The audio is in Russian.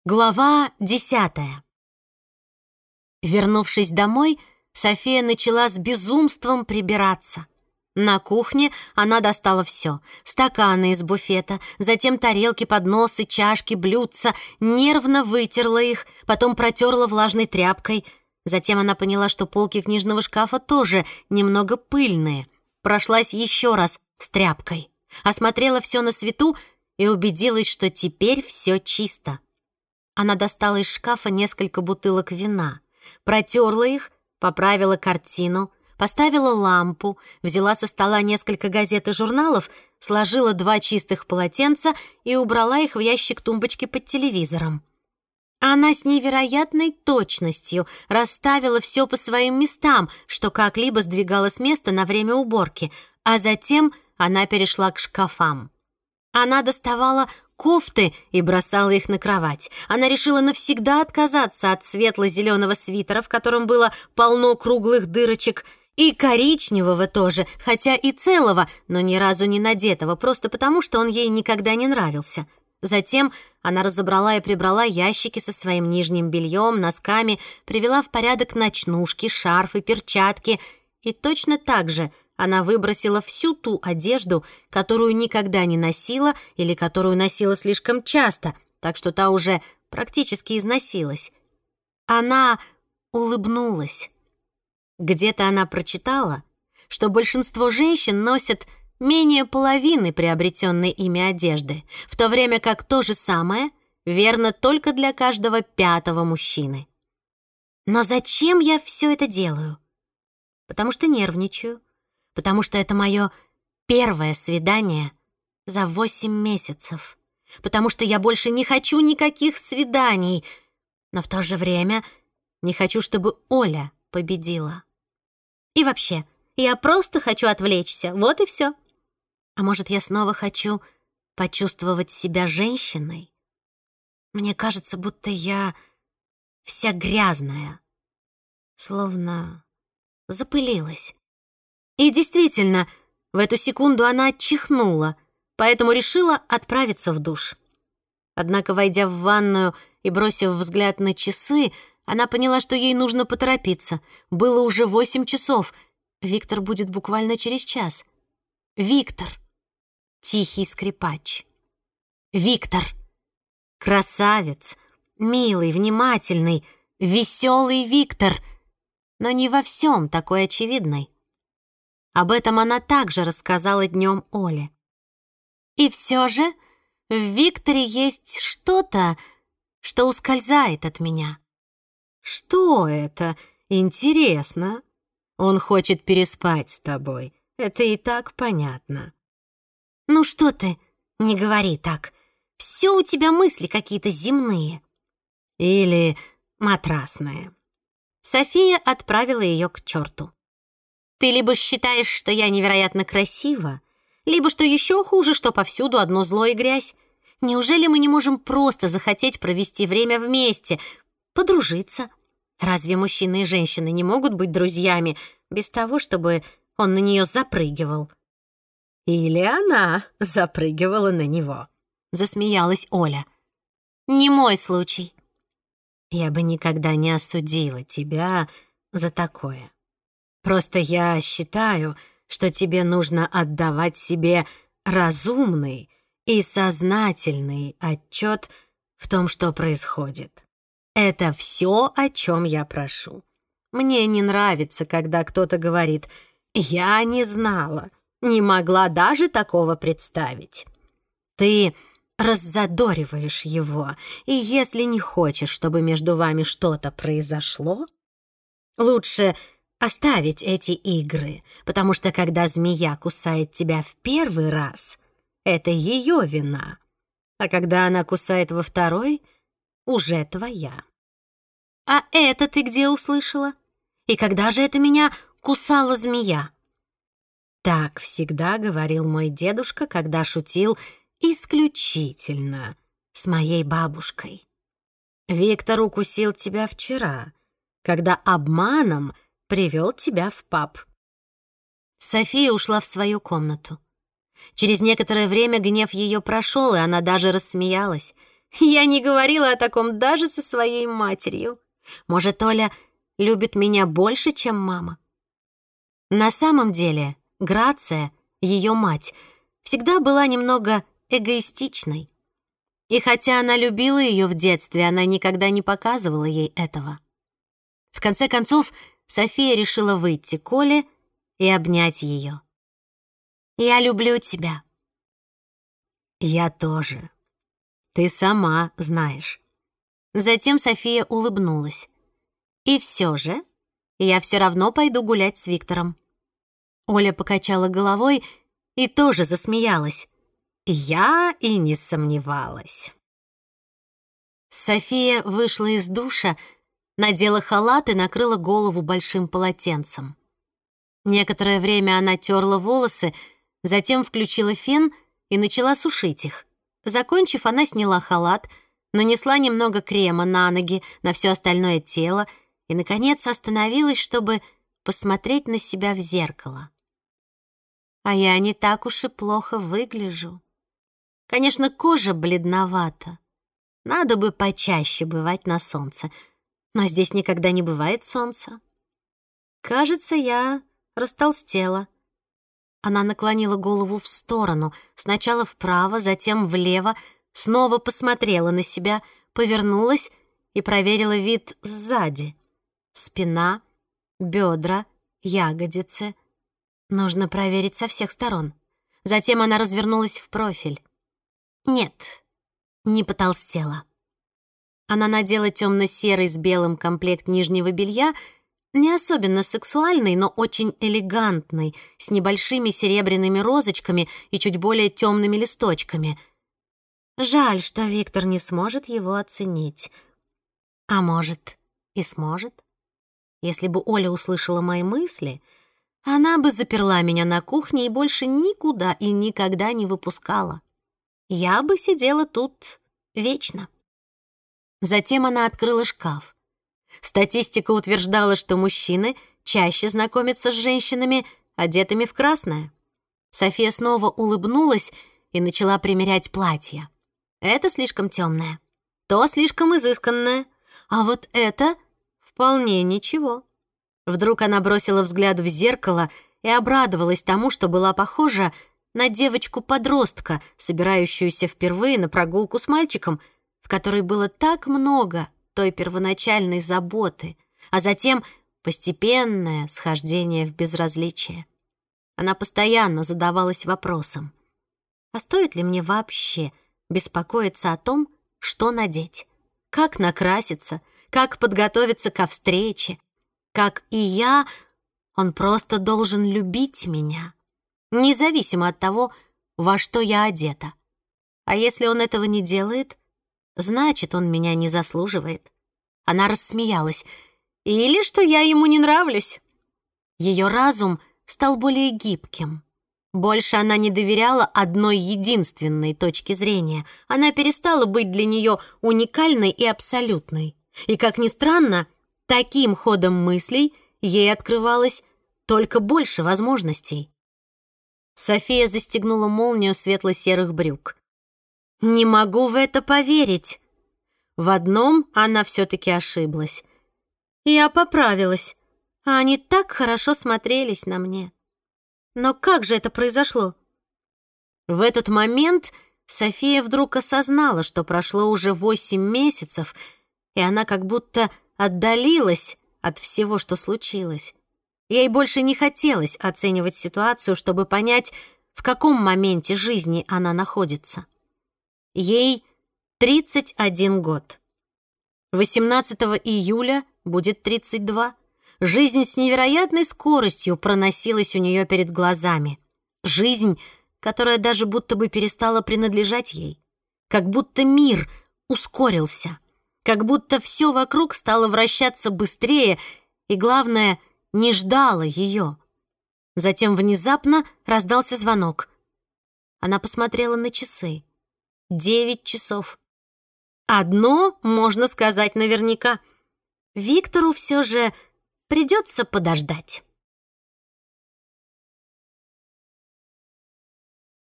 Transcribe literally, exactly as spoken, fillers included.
Глава десятая. Вернувшись домой, София начала с безумством прибираться. На кухне она достала все: стаканы из буфета, затем тарелки, подносы, чашки, блюдца, нервно вытерла их, потом протерла влажной тряпкой. Затем она поняла, что полки книжного шкафа тоже немного пыльные. Прошлась еще раз с тряпкой, осмотрела все на свету и убедилась, что теперь все чисто. Она достала из шкафа несколько бутылок вина, протерла их, поправила картину, поставила лампу, взяла со стола несколько газет и журналов, сложила два чистых полотенца и убрала их в ящик тумбочки под телевизором. Она с невероятной точностью расставила все по своим местам, что как-либо сдвигала с места на время уборки, а затем она перешла к шкафам. Она доставала кофты и бросала их на кровать. Она решила навсегда отказаться от светло-зеленого свитера, в котором было полно круглых дырочек, и коричневого тоже, хотя и целого, но ни разу не надетого, просто потому, что он ей никогда не нравился. Затем она разобрала и прибрала ящики со своим нижним бельем, носками, привела в порядок ночнушки, шарфы, перчатки, и точно так же она выбросила всю ту одежду, которую никогда не носила или которую носила слишком часто, так что та уже практически износилась. Она улыбнулась. Где-то она прочитала, что большинство женщин носят менее половины приобретенной ими одежды, в то время как то же самое верно только для каждого пятого мужчины. Но зачем я все это делаю? Потому что нервничаю. Потому что это мое первое свидание за восемь месяцев. Потому что я больше не хочу никаких свиданий. Но в то же время не хочу, чтобы Оля победила. И вообще, я просто хочу отвлечься, вот и все. А может, я снова хочу почувствовать себя женщиной? Мне кажется, будто я вся грязная, словно запылилась. И действительно, в эту секунду она чихнула, поэтому решила отправиться в душ. Однако, войдя в ванную и бросив взгляд на часы, она поняла, что ей нужно поторопиться. Было уже восемь часов. Виктор будет буквально через час. Виктор. Тихий скрипач. Виктор. Красавец. Милый, внимательный, веселый Виктор. Но не во всем такой очевидный. Об этом она также рассказала днем Оле. И все же в Викторе есть что-то, что ускользает от меня. Что это? Интересно. Он хочет переспать с тобой. Это и так понятно. Ну что ты, не говори так. Все у тебя мысли какие-то земные. Или матрасные. София отправила ее к черту. Ты либо считаешь, что я невероятно красива, либо, что еще хуже, что повсюду одно зло и грязь. Неужели мы не можем просто захотеть провести время вместе, подружиться? Разве мужчины и женщины не могут быть друзьями без того, чтобы он на нее запрыгивал? Или она запрыгивала на него, засмеялась Оля. Не мой случай. Я бы никогда не осудила тебя за такое. Просто я считаю, что тебе нужно отдавать себе разумный и сознательный отчет в том, что происходит. Это все, о чем я прошу. Мне не нравится, когда кто-то говорит: «Я не знала, не могла даже такого представить». Ты раззадориваешь его, и если не хочешь, чтобы между вами что-то произошло, лучше оставить эти игры, потому что когда змея кусает тебя в первый раз, это ее вина, а когда она кусает во второй, уже твоя. А это ты где услышала? И когда же это меня кусала змея? Так всегда говорил мой дедушка, когда шутил исключительно с моей бабушкой. Виктор укусил тебя вчера, когда обманом привел тебя в паб. София ушла в свою комнату. Через некоторое время гнев ее прошел, и она даже рассмеялась. Я не говорила о таком даже со своей матерью. Может, Оля любит меня больше, чем мама? На самом деле, Грация, ее мать, всегда была немного эгоистичной. И хотя она любила ее в детстве, она никогда не показывала ей этого. В конце концов, София решила выйти к Оле и обнять ее. «Я люблю тебя». «Я тоже. Ты сама знаешь». Затем София улыбнулась. «И все же я все равно пойду гулять с Виктором». Оля покачала головой и тоже засмеялась. «Я и не сомневалась». София вышла из душа, надела халат и накрыла голову большим полотенцем. Некоторое время она терла волосы, затем включила фен и начала сушить их. Закончив, она сняла халат, нанесла немного крема на ноги, на все остальное тело и, наконец, остановилась, чтобы посмотреть на себя в зеркало. А я не так уж и плохо выгляжу. Конечно, кожа бледновата. Надо бы почаще бывать на солнце, но здесь никогда не бывает солнца. Кажется, я растолстела. Она наклонила голову в сторону, сначала вправо, затем влево, снова посмотрела на себя, повернулась и проверила вид сзади. Спина, бедра, ягодицы. Нужно проверить со всех сторон. Затем она развернулась в профиль. Нет, не потолстела. Она надела темно-серый с белым комплект нижнего белья, не особенно сексуальный, но очень элегантный, с небольшими серебряными розочками и чуть более темными листочками. Жаль, что Виктор не сможет его оценить. А может, и сможет? Если бы Оля услышала мои мысли, она бы заперла меня на кухне и больше никуда и никогда не выпускала. Я бы сидела тут вечно. Затем она открыла шкаф. Статистика утверждала, что мужчины чаще знакомятся с женщинами, одетыми в красное. София снова улыбнулась и начала примерять платье. Это слишком темное, то слишком изысканное, а вот это вполне ничего. Вдруг она бросила взгляд в зеркало и обрадовалась тому, что была похожа на девочку-подростка, собирающуюся впервые на прогулку с мальчиком, в которой было так много той первоначальной заботы, а затем постепенное схождение в безразличие. Она постоянно задавалась вопросом: а стоит ли мне вообще беспокоиться о том, что надеть, как накраситься, как подготовиться ко встрече, как и я, он просто должен любить меня, независимо от того, во что я одета. А если он этого не делает, значит, он меня не заслуживает. Она рассмеялась. Или что я ему не нравлюсь. Ее разум стал более гибким. Больше она не доверяла одной единственной точке зрения. Она перестала быть для нее уникальной и абсолютной. И, как ни странно, таким ходом мыслей ей открывалось только больше возможностей. София застегнула молнию светло-серых брюк. «Не могу в это поверить!» В одном она все-таки ошиблась. Я поправилась, а они так хорошо смотрелись на мне. Но как же это произошло? В этот момент София вдруг осознала, что прошло уже восемь месяцев, и она как будто отдалилась от всего, что случилось. Ей больше не хотелось оценивать ситуацию, чтобы понять, в каком моменте жизни она находится. Ей тридцать один год. восемнадцатого июля будет тридцать два. Жизнь с невероятной скоростью проносилась у нее перед глазами. Жизнь, которая даже будто бы перестала принадлежать ей. Как будто мир ускорился. Как будто все вокруг стало вращаться быстрее и, главное, не ждало ее. Затем внезапно раздался звонок. Она посмотрела на часы. Девять часов. Одно можно сказать наверняка. Виктору все же придется подождать.